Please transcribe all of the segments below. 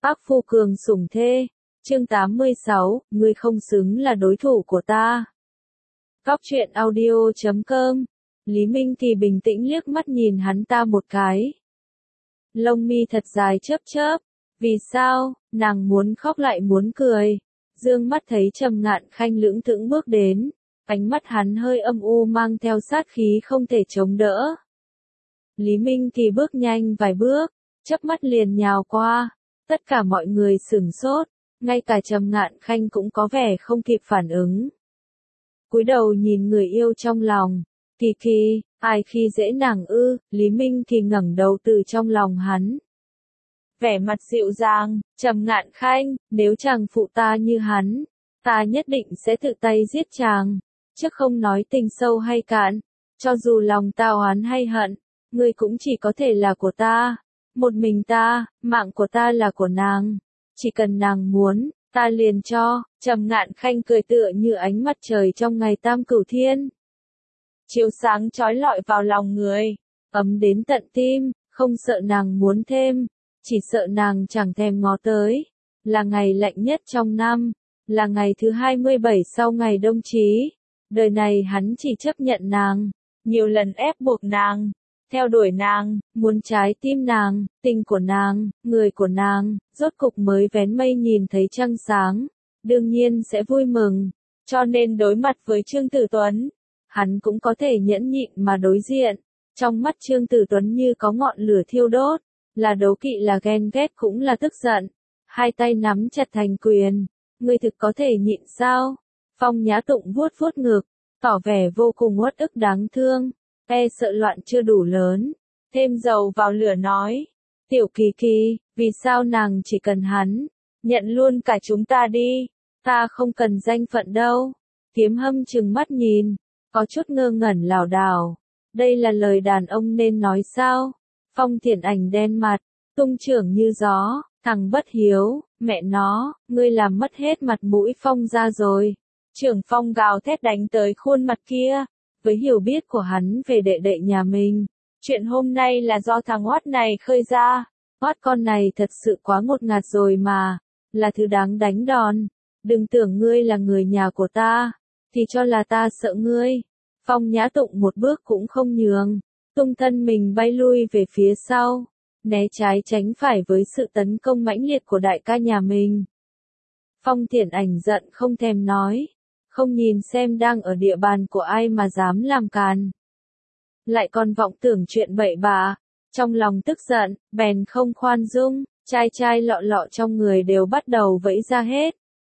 Ác phu cường sủng thê. Chương 86, ngươi không xứng là đối thủ của ta. Góc truyện audio.com. Lý Minh Kỳ bình tĩnh liếc mắt nhìn hắn ta một cái. Lông mi thật dài chớp chớp. Vì sao? Nàng muốn khóc lại muốn cười. Dương mắt thấy Trầm Ngạn Khanh lững thững bước đến. Ánh mắt hắn hơi âm u mang theo sát khí không thể chống đỡ. Lý Minh Kỳ bước nhanh vài bước, chớp mắt liền nhào qua. Tất cả mọi người sửng sốt, ngay cả Trầm Ngạn Khanh cũng có vẻ không kịp phản ứng. Cúi đầu nhìn người yêu trong lòng, Kỳ Kỳ, ai khi dễ nàng ư? Lý Minh Kỳ ngẩng đầu từ trong lòng hắn. Vẻ mặt dịu dàng, Trầm Ngạn Khanh, nếu chàng phụ ta như hắn, ta nhất định sẽ tự tay giết chàng, chứ không nói tình sâu hay cạn, cho dù lòng ta oán hay hận, ngươi cũng chỉ có thể là của ta. Một mình ta, mạng của ta là của nàng. Chỉ cần nàng muốn, ta liền cho. Trầm Ngạn Khanh cười tựa như ánh mặt trời trong ngày tam cửu thiên. Chiếu sáng chói lọi vào lòng người, ấm đến tận tim, không sợ nàng muốn thêm, chỉ sợ nàng chẳng thèm ngó tới. Là ngày lạnh nhất trong năm, là ngày thứ 27 sau ngày đông chí. Đời này hắn chỉ chấp nhận nàng, nhiều lần ép buộc nàng, theo đuổi nàng, muốn trái tim nàng, tình của nàng, người của nàng, rốt cục mới vén mây nhìn thấy trăng sáng, đương nhiên sẽ vui mừng, cho nên đối mặt với Trương Tử Tuấn, hắn cũng có thể nhẫn nhịn mà đối diện. Trong mắt Trương Tử Tuấn như có ngọn lửa thiêu đốt, là đố kỵ là ghen ghét cũng là tức giận, hai tay nắm chặt thành quyền, ngươi thực có thể nhịn sao? Phong Nhã Tụng vuốt vuốt ngực, tỏ vẻ vô cùng uất ức đáng thương. Sợ loạn chưa đủ lớn, thêm dầu vào lửa nói, Tiểu Kỳ Kỳ, vì sao nàng chỉ cần hắn, nhận luôn cả chúng ta đi, ta không cần danh phận đâu. Kiếm Hâm trừng mắt nhìn, có chút ngơ ngẩn lảo đảo, đây là lời đàn ông nên nói sao? Phong Thiển Ảnh đen mặt, tung trưởng như gió, thằng bất hiếu, mẹ nó, ngươi làm mất hết mặt mũi Phong ra rồi. Trưởng Phong gào thét đánh tới khuôn mặt kia. Với hiểu biết của hắn về đệ đệ nhà mình, chuyện hôm nay là do thằng Hoát này khơi ra. Hoát con này thật sự quá ngột ngạt rồi mà, là thứ đáng đánh đòn. Đừng tưởng ngươi là người nhà của ta, thì cho là ta sợ ngươi. Phong Nhã Tụng một bước cũng không nhường, tung thân mình bay lui về phía sau, né trái tránh phải với sự tấn công mãnh liệt của đại ca nhà mình. Phong Thiển Ảnh giận không thèm nói. Không nhìn xem đang ở địa bàn của ai mà dám làm càn. Lại còn vọng tưởng chuyện bậy bạ, trong lòng tức giận, bèn không khoan dung, chai chai lọ lọ trong người đều bắt đầu vẫy ra hết.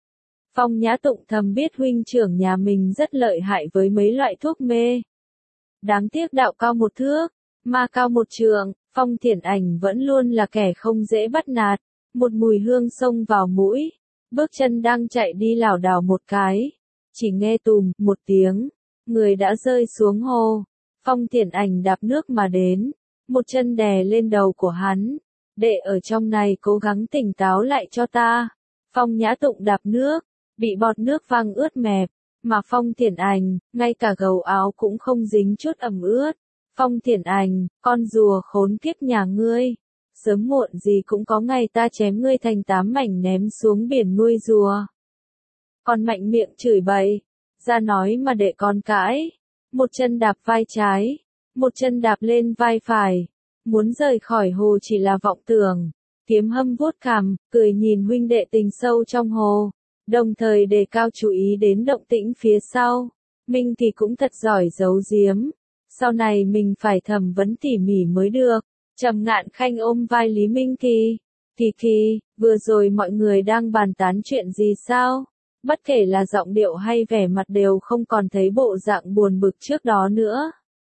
Phong Nhã Tụng thầm biết huynh trưởng nhà mình rất lợi hại với mấy loại thuốc mê. Đáng tiếc đạo cao một thước, ma cao một trượng, Phong Thiển Ảnh vẫn luôn là kẻ không dễ bắt nạt. Một mùi hương xông vào mũi, bước chân đang chạy đi lảo đảo một cái. Chỉ nghe tùm một tiếng, người đã rơi xuống hồ. Phong Thiển Ảnh đạp nước mà đến, một chân đè lên đầu của hắn. Đệ ở trong này cố gắng tỉnh táo lại cho ta. Phong Nhã Tụng đạp nước, bị bọt nước văng ướt mẹp, mà Phong Thiển Ảnh, ngay cả gầu áo cũng không dính chút ẩm ướt. Phong Thiển Ảnh, con rùa khốn kiếp nhà ngươi, sớm muộn gì cũng có ngày ta chém ngươi thành 8 mảnh ném xuống biển nuôi rùa. Còn mạnh miệng chửi bậy, ra nói mà để con cãi, một chân đạp vai trái, một chân đạp lên vai phải, muốn rời khỏi hồ chỉ là vọng tưởng. Kiếm Hâm vuốt cằm, cười nhìn huynh đệ tình sâu trong hồ, đồng thời đề cao chú ý đến động tĩnh phía sau. Minh Kỳ cũng thật giỏi giấu giếm, sau này mình phải thẩm vấn tỉ mỉ mới được. Trầm Ngạn Khanh ôm vai Lý Minh Kỳ, Kỳ Kỳ, vừa rồi mọi người đang bàn tán chuyện gì sao? Bất kể là giọng điệu hay vẻ mặt đều không còn thấy bộ dạng buồn bực trước đó nữa.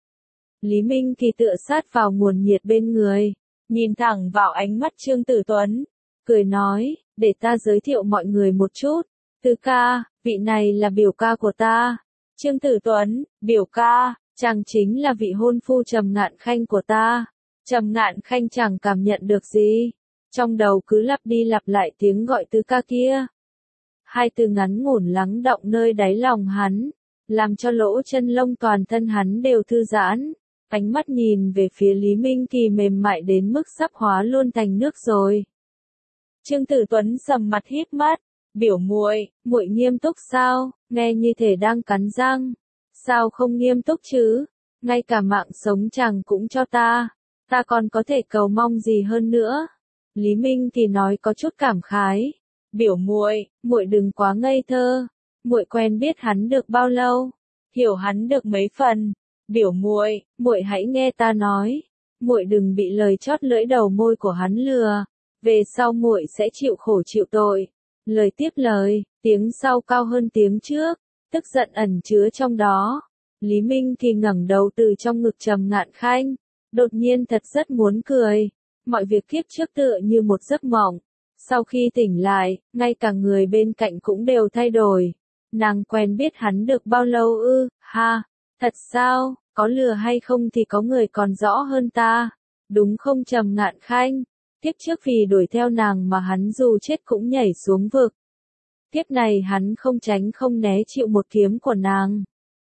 Lý Minh Kỳ tựa sát vào nguồn nhiệt bên người, nhìn thẳng vào ánh mắt Trương Tử Tuấn, cười nói, để ta giới thiệu mọi người một chút. Tứ ca, vị này là biểu ca của ta. Trương Tử Tuấn, biểu ca, chàng chính là vị hôn phu Trầm Ngạn Khanh của ta. Trầm Ngạn Khanh chẳng cảm nhận được gì, trong đầu cứ lặp đi lặp lại tiếng gọi tứ ca kia. Hai từ ngắn ngủn lắng động nơi đáy lòng hắn, làm cho lỗ chân lông toàn thân hắn đều thư giãn. Ánh mắt nhìn về phía Lý Minh Kỳ mềm mại đến mức sắp hóa luôn thành nước rồi. Trương Tử Tuấn sầm mặt híp mắt, biểu muội, muội nghiêm túc sao, nghe như thể đang cắn răng. Sao không nghiêm túc chứ, ngay cả mạng sống chàng cũng cho ta còn có thể cầu mong gì hơn nữa. Lý Minh thì nói có chút cảm khái, biểu muội, muội đừng quá ngây thơ, muội quen biết hắn được bao lâu, hiểu hắn được mấy phần, biểu muội, muội hãy nghe ta nói, muội đừng bị lời chót lưỡi đầu môi của hắn lừa, về sau muội sẽ chịu khổ chịu tội. Lời tiếp lời, tiếng sau cao hơn tiếng trước, tức giận ẩn chứa trong đó. Lý Minh thì ngẩng đầu từ trong ngực Trầm Ngạn Khanh, đột nhiên thật rất muốn cười. Mọi việc kiếp trước tựa như một giấc mộng. Sau khi tỉnh lại, ngay cả người bên cạnh cũng đều thay đổi. Nàng quen biết hắn được bao lâu ư, ha, thật sao, có lừa hay không thì có người còn rõ hơn ta. Đúng không Trầm Ngạn Khanh? Kiếp trước vì đuổi theo nàng mà hắn dù chết cũng nhảy xuống vực. Kiếp này hắn không tránh không né chịu một kiếm của nàng.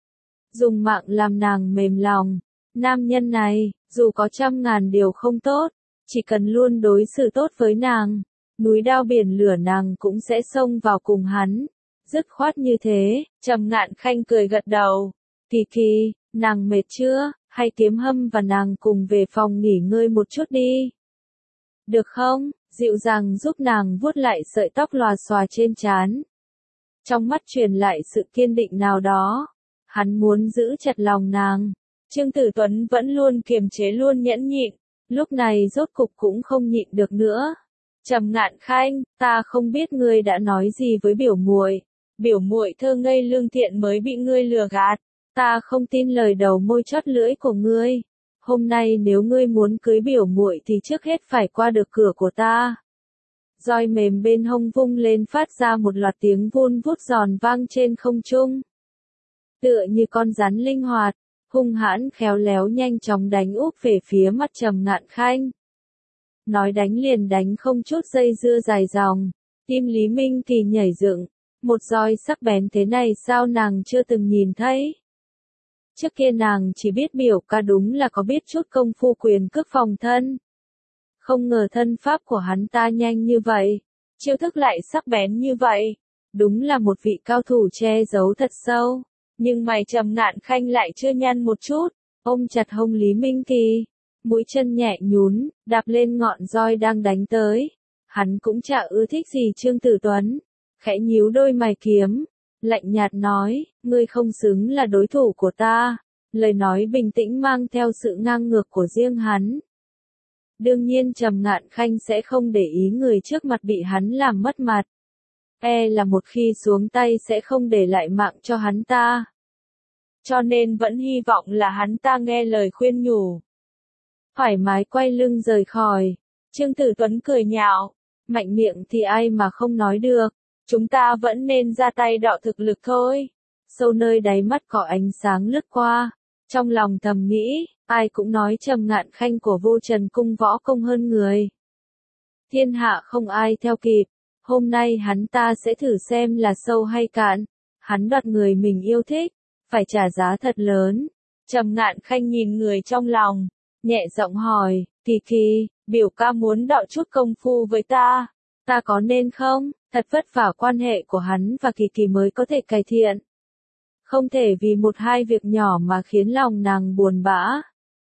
Dùng mạng làm nàng mềm lòng. Nam nhân này, dù có 100.000 điều không tốt, chỉ cần luôn đối xử tốt với nàng, núi đao biển lửa nàng cũng sẽ xông vào cùng hắn. Dứt khoát như thế, Trầm Ngạn Khanh cười gật đầu. Kỳ kỳ, nàng mệt chưa, hay Kiếm Hâm và nàng cùng về phòng nghỉ ngơi một chút đi. Được không? Dịu dàng giúp nàng vuốt lại sợi tóc lòa xòa trên trán. Trong mắt truyền lại sự kiên định nào đó. Hắn muốn giữ chặt lòng nàng. Trương Tử Tuấn vẫn luôn kiềm chế luôn nhẫn nhịn. Lúc này rốt cục cũng không nhịn được nữa. Trầm Ngạn Khanh, ta không biết ngươi đã nói gì với biểu muội. Biểu muội thơ ngây lương thiện mới bị ngươi lừa gạt. Ta không tin lời đầu môi chót lưỡi của ngươi. Hôm nay nếu ngươi muốn cưới biểu muội thì trước hết phải qua được cửa của ta. Roi mềm bên hông vung lên phát ra một loạt tiếng vun vút giòn vang trên không trung. Tựa như con rắn linh hoạt, hung hãn khéo léo nhanh chóng đánh úp về phía mặt Trầm Ngạn Khanh. Nói đánh liền đánh không chút dây dưa dài dòng, tim Lý Minh thì nhảy dựng, một roi sắc bén thế này sao nàng chưa từng nhìn thấy. Trước kia nàng chỉ biết biểu ca đúng là có biết chút công phu quyền cước phòng thân. Không ngờ thân pháp của hắn ta nhanh như vậy, chiêu thức lại sắc bén như vậy. Đúng là một vị cao thủ che giấu thật sâu. Nhưng mày Trầm Ngạn Khanh lại chưa nhăn một chút, ôm chặt hông Lý Minh Kỳ. Mũi chân nhẹ nhún, đạp lên ngọn roi đang đánh tới. Hắn cũng chả ưa thích gì Trương Tử Tuấn. Khẽ nhíu đôi mày kiếm, lạnh nhạt nói, ngươi không xứng là đối thủ của ta. Lời nói bình tĩnh mang theo sự ngang ngược của riêng hắn. Đương nhiên Trầm Ngạn Khanh sẽ không để ý người trước mặt bị hắn làm mất mặt. Là một khi xuống tay sẽ không để lại mạng cho hắn ta. Cho nên vẫn hy vọng là hắn ta nghe lời khuyên nhủ. Thoải mái quay lưng rời khỏi. Trương Tử Tuấn cười nhạo. Mạnh miệng thì ai mà không nói được. Chúng ta vẫn nên ra tay đọ thực lực thôi. Sâu nơi đáy mắt có ánh sáng lướt qua. Trong lòng thầm nghĩ, ai cũng nói Trầm Ngạn Khanh của Vô Trần Cung võ công hơn người. Thiên hạ không ai theo kịp. Hôm nay hắn ta sẽ thử xem là sâu hay cạn. Hắn đoạt người mình yêu thích, phải trả giá thật lớn. Trầm Ngạn Khanh nhìn người trong lòng, nhẹ giọng hỏi, Kỳ Kỳ, biểu ca muốn đọ chút công phu với ta có nên không? Thật vất vả quan hệ của hắn và Kỳ Kỳ mới có thể cải thiện. Không thể vì một hai việc nhỏ mà khiến lòng nàng buồn bã.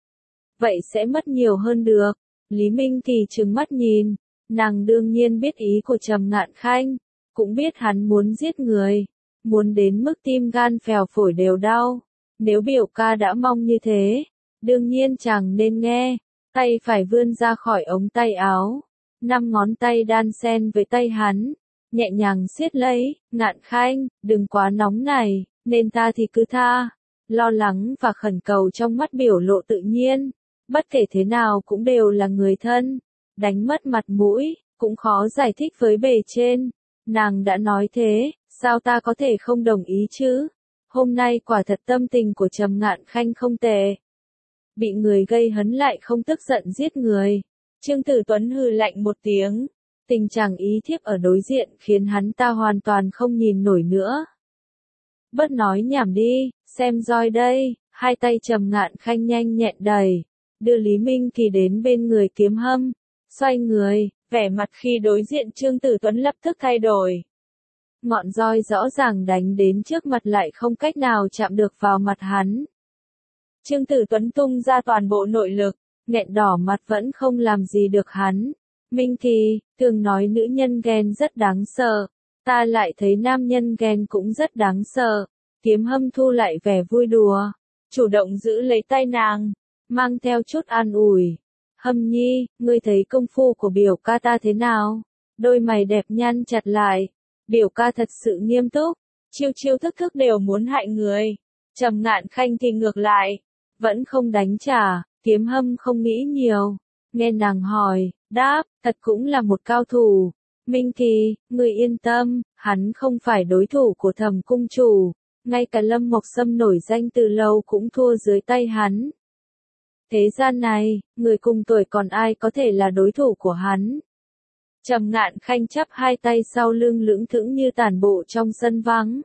Vậy sẽ mất nhiều hơn được. Lý Minh Kỳ trừng mắt nhìn. Nàng đương nhiên biết ý của Trầm Ngạn Khanh. Cũng biết hắn muốn giết người. Muốn đến mức tim gan phèo phổi đều đau. Nếu biểu ca đã mong như thế, đương nhiên chàng nên nghe. Tay phải vươn ra khỏi ống tay áo. 5 ngón tay đan xen với tay hắn. Nhẹ nhàng siết lấy. Ngạn Khanh, đừng quá nóng này, nên ta thì cứ tha. Lo lắng và khẩn cầu trong mắt biểu lộ tự nhiên. Bất kể thế nào cũng đều là người thân. Đánh mất mặt mũi, cũng khó giải thích với bề trên. Nàng đã nói thế, sao ta có thể không đồng ý chứ? Hôm nay quả thật tâm tình của Trầm Ngạn Khanh không tệ. Bị người gây hấn lại không tức giận giết người. Trương Tử Tuấn hừ lạnh một tiếng. Tình trạng ý thiếp ở đối diện khiến hắn ta hoàn toàn không nhìn nổi nữa. Bớt nói nhảm đi, xem roi đây. Hai tay Trầm Ngạn Khanh nhanh nhẹn đẩy, đưa Lý Minh Kỳ đến bên người Kiếm Hâm. Xoay người, Vẻ mặt khi đối diện Trương Tử Tuấn lập tức thay đổi. Ngọn roi rõ ràng đánh đến trước mặt lại không cách nào chạm được vào mặt hắn. Trương Tử Tuấn tung ra toàn bộ nội lực, nghẹn đỏ mặt vẫn không làm gì được hắn. Minh Thì, thường nói nữ nhân ghen rất đáng sợ, ta lại thấy nam nhân ghen cũng rất đáng sợ. Kiếm Hâm thu lại vẻ vui đùa, chủ động giữ lấy tay nàng, mang theo chút an ủi. Hâm nhi, ngươi thấy công phu của biểu ca ta thế nào? Đôi mày đẹp nhăn chặt lại. Biểu ca thật sự nghiêm túc, chiêu chiêu thức thức đều muốn hại người. Trầm Ngạn Khanh thì ngược lại, vẫn không đánh trả. Kiếm Hâm không nghĩ nhiều, nghe nàng hỏi, đáp, thật cũng là một cao thủ. Minh Thì, người yên tâm, hắn không phải đối thủ của Thẩm cung chủ, ngay cả Lâm Mộc Sâm nổi danh từ lâu cũng thua dưới tay hắn. Thế gian này, người cùng tuổi còn ai có thể là đối thủ của hắn? Trầm Ngạn Khanh chắp hai tay sau lưng lững thững như tản bộ trong sân vắng.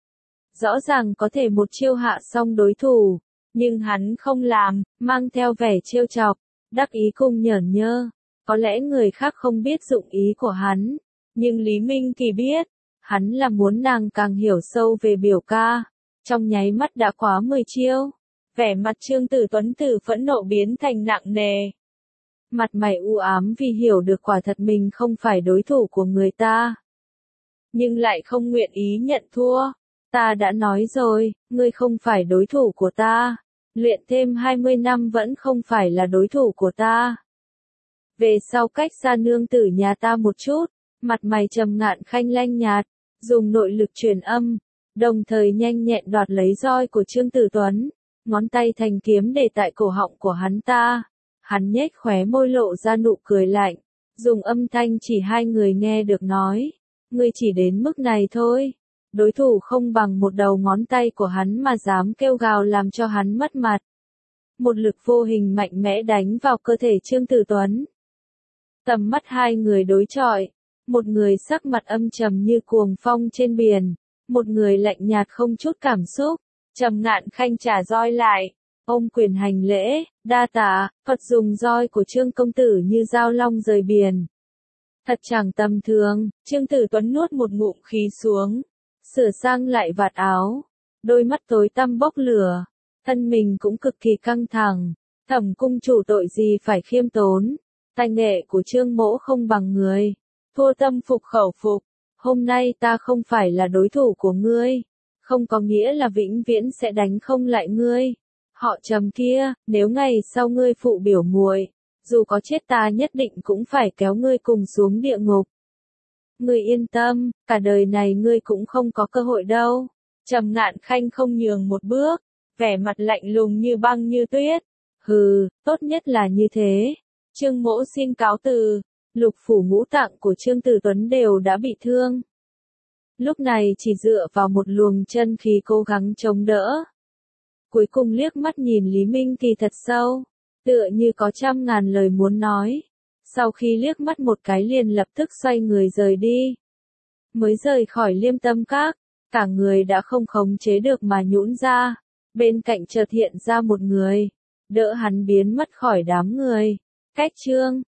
Rõ ràng có thể một chiêu hạ xong đối thủ, nhưng hắn không làm, mang theo vẻ trêu chọc, đắc ý cùng nhởn nhơ. Có lẽ người khác không biết dụng ý của hắn, nhưng Lý Minh Kỳ biết, hắn là muốn nàng càng hiểu sâu về biểu ca. Trong nháy mắt đã quá 10 chiêu, vẻ mặt Trương Tử Tuấn từ phẫn nộ biến thành nặng nề. Mặt mày u ám vì hiểu được quả thật mình không phải đối thủ của người ta. Nhưng lại không nguyện ý nhận thua. Ta đã nói rồi, ngươi không phải đối thủ của ta. Luyện thêm 20 năm vẫn không phải là đối thủ của ta. Về sau cách xa nương tử nhà ta một chút, mặt mày Trầm Ngạn Khanh lanh nhạt, dùng nội lực truyền âm, đồng thời nhanh nhẹn đoạt lấy roi của Trương Tử Tuấn, ngón tay thành kiếm để tại cổ họng của hắn ta. Hắn nhếch khóe môi lộ ra nụ cười lạnh, dùng âm thanh chỉ hai người nghe được nói, ngươi chỉ đến mức này thôi. Đối thủ không bằng một đầu ngón tay của hắn mà dám kêu gào làm cho hắn mất mặt. Một lực vô hình mạnh mẽ đánh vào cơ thể Trương Tử Tuấn. Tầm mắt hai người đối chọi, một người sắc mặt âm trầm như cuồng phong trên biển, một người lạnh nhạt không chút cảm xúc. Trầm Ngạn Khanh trả roi lại, ôm quyền hành lễ, đa tạ. Phật dùng roi của Trương công tử như dao long rời biển. Thật chẳng tầm thường. Trương Tử Tuấn nuốt một ngụm khí xuống, sửa sang lại vạt áo, đôi mắt tối tăm bốc lửa, thân mình cũng cực kỳ căng thẳng. Thẩm cung chủ tội gì phải khiêm tốn, tài nghệ của Trương mỗ không bằng người, thua tâm phục khẩu phục. Hôm nay ta không phải là đối thủ của ngươi, không có nghĩa là vĩnh viễn sẽ đánh không lại ngươi. Họ Trầm kia, nếu ngày sau ngươi phụ biểu muội, dù có chết ta nhất định cũng phải kéo ngươi cùng xuống địa ngục. Ngươi yên tâm, cả đời này ngươi cũng không có cơ hội đâu. Trầm Ngạn Khanh không nhường một bước, vẻ mặt lạnh lùng như băng như tuyết. Hừ, tốt nhất là như thế. Trương mỗ xin cáo từ. Lục phủ ngũ tạng của Trương Tử Tuấn đều đã bị thương. Lúc này chỉ dựa vào một luồng chân khí cố gắng chống đỡ. Cuối cùng liếc mắt nhìn Lý Minh Kỳ thật sâu, tựa như có trăm ngàn lời muốn nói. Sau khi liếc mắt một cái liền lập tức xoay người rời đi. Mới rời khỏi Liêm Tâm Các, cả người đã không khống chế được mà nhũn ra. Bên cạnh chợt hiện ra một người, đỡ hắn biến mất khỏi đám người. Cách Trương